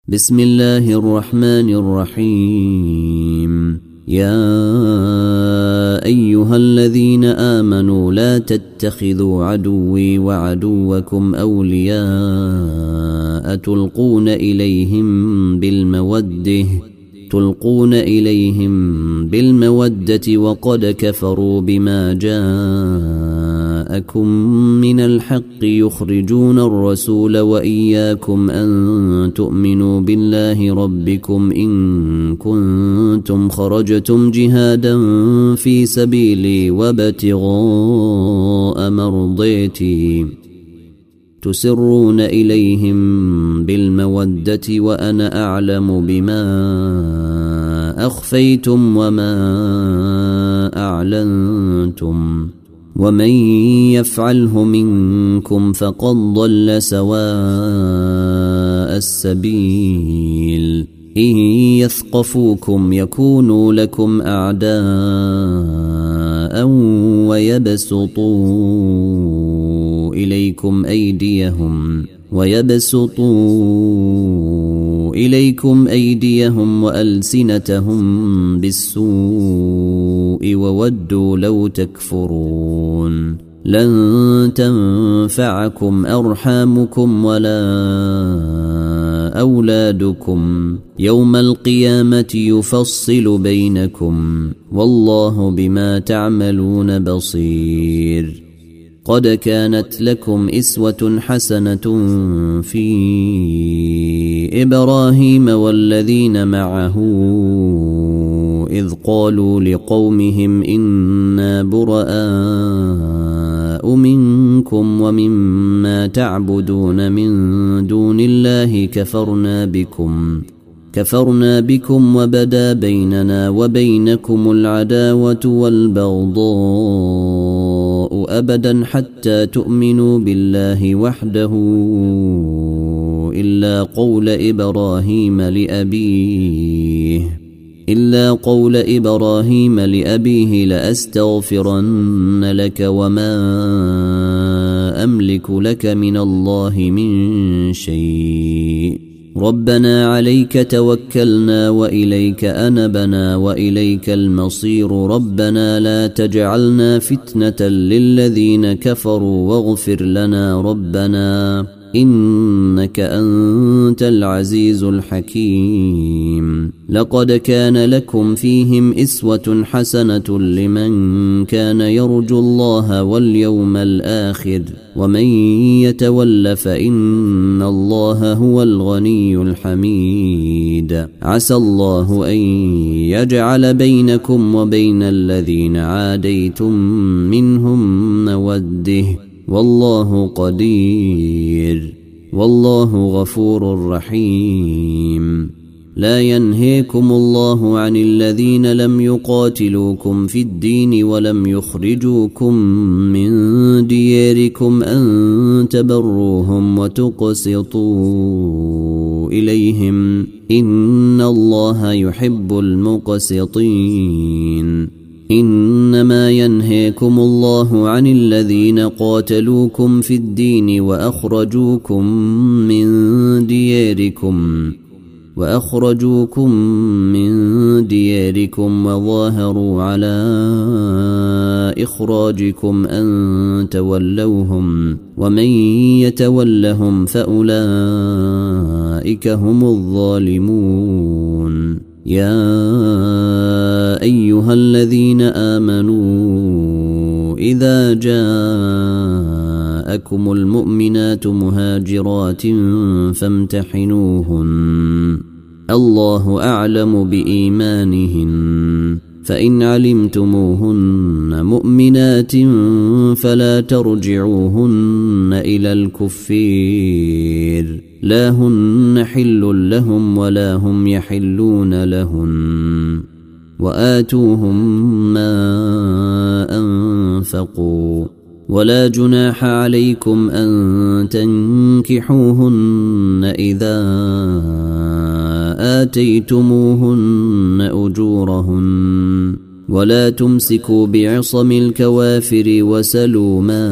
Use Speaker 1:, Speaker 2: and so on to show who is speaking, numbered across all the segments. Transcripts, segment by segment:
Speaker 1: بسم الله الرحمن الرحيم. يا أيها الذين آمنوا لا تتخذوا عدوي وعدوكم أولياء تلقون إليهم بالمودة وقد كفروا بما جاءكم من الحق يخرجون الرسول وإياكم أن تؤمنوا بالله ربكم إن كنتم خرجتم جهادا في سبيلي وابتغاء مرضيتي تسرون إليهم بالمودة وأنا أعلم بما أخفيتم وما أعلنتم ومن يفعله منكم فقد ضل سواء السبيل. إن يثقفوكم يكونوا لكم أعداء ويبسطوا إليكم أيديهم وألسنتهم بالسوء وودوا لو تكفرون. لن تنفعكم أرحامكم ولا أولادكم يوم القيامة يفصل بينكم والله بما تعملون بصير. قد كانت لكم إسوة حسنة في إبراهيم والذين معه إذ قالوا لقومهم إنا براء منكم ومما تعبدون من دون الله كفرنا بكم وبدا بيننا وبينكم العداوة والبغضاء أبدا حتى تؤمنوا بالله وحده إلا قول إبراهيم لأبيه لأستغفرن لك وما أملك لك من الله من شيء. ربنا عليك توكلنا وإليك أنبنا وإليك المصير. ربنا لا تجعلنا فتنة للذين كفروا واغفر لنا ربنا إنك أنت العزيز الحكيم. لقد كان لكم فيهم إسوة حسنة لمن كان يرجو الله واليوم الآخر ومن يتول فإن الله هو الغني الحميد. عسى الله أن يجعل بينكم وبين الذين عاديتم منهم مودة والله قدير والله غفور رحيم. لا ينهيكم الله عن الذين لم يقاتلوكم في الدين ولم يخرجوكم من دياركم أن تبروهم وتقسطوا إليهم إن الله يحب المقسطين. إنما ينهيكم الله عن الذين قاتلوكم في الدين وأخرجوكم من دياركم وظاهروا على إخراجكم أن تولوهم ومن يتولهم فأولئك هم الظالمون. يا أيها الذين آمنوا إذا جاءكم المؤمنات مهاجرات فامتحنوهن الله أعلم بإيمانهن فإن علمتموهن مؤمنات فلا ترجعوهن إلى الكفار لا هن حل لهم ولا هم يحلون لهن وآتوهم ما أنفقوا ولا جناح عليكم أن تنكحوهن إذا آتيتموهن أجورهن ولا تمسكوا بعصم الكوافر وسلوا ما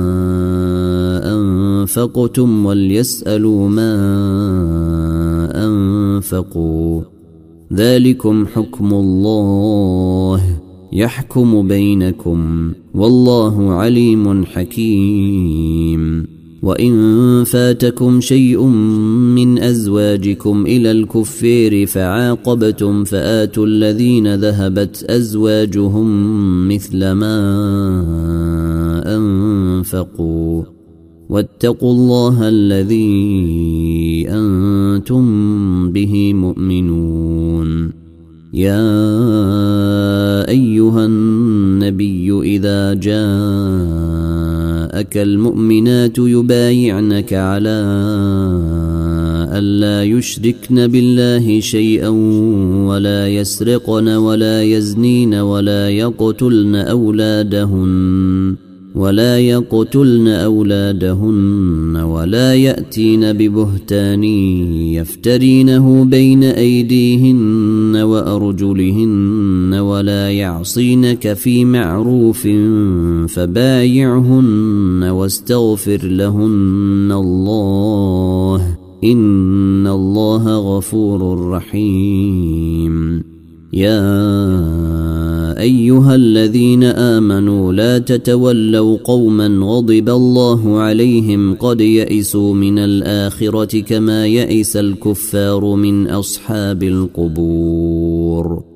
Speaker 1: أنفقتم وليسألوا ما أنفقوا ذلكم حكم الله يحكم بينكم والله عليم حكيم وإن فاتكم شيء من أزواجكم إلى الكفار فعاقبتم فآتوا الذين ذهبت أزواجهم مثل ما أنفقوا واتقوا الله الذي أنتم به مؤمنون يا أيها النبي إذا جاءك المؤمنات يبايعنك على ألا يشركن بالله شيئا ولا يسرقن ولا يزنين ولا يقتلن أولادهن ولا يأتين ببهتان يفترينه بين أيديهن وأرجلهن ولا يعصينك في معروف فبايعهن واستغفر لهن الله إن الله غفور رحيم يا أيها الذين آمنوا لا تتولوا قوما غضب الله عليهم قد يئسوا من الآخرة كما يئس الكفار من أصحاب القبور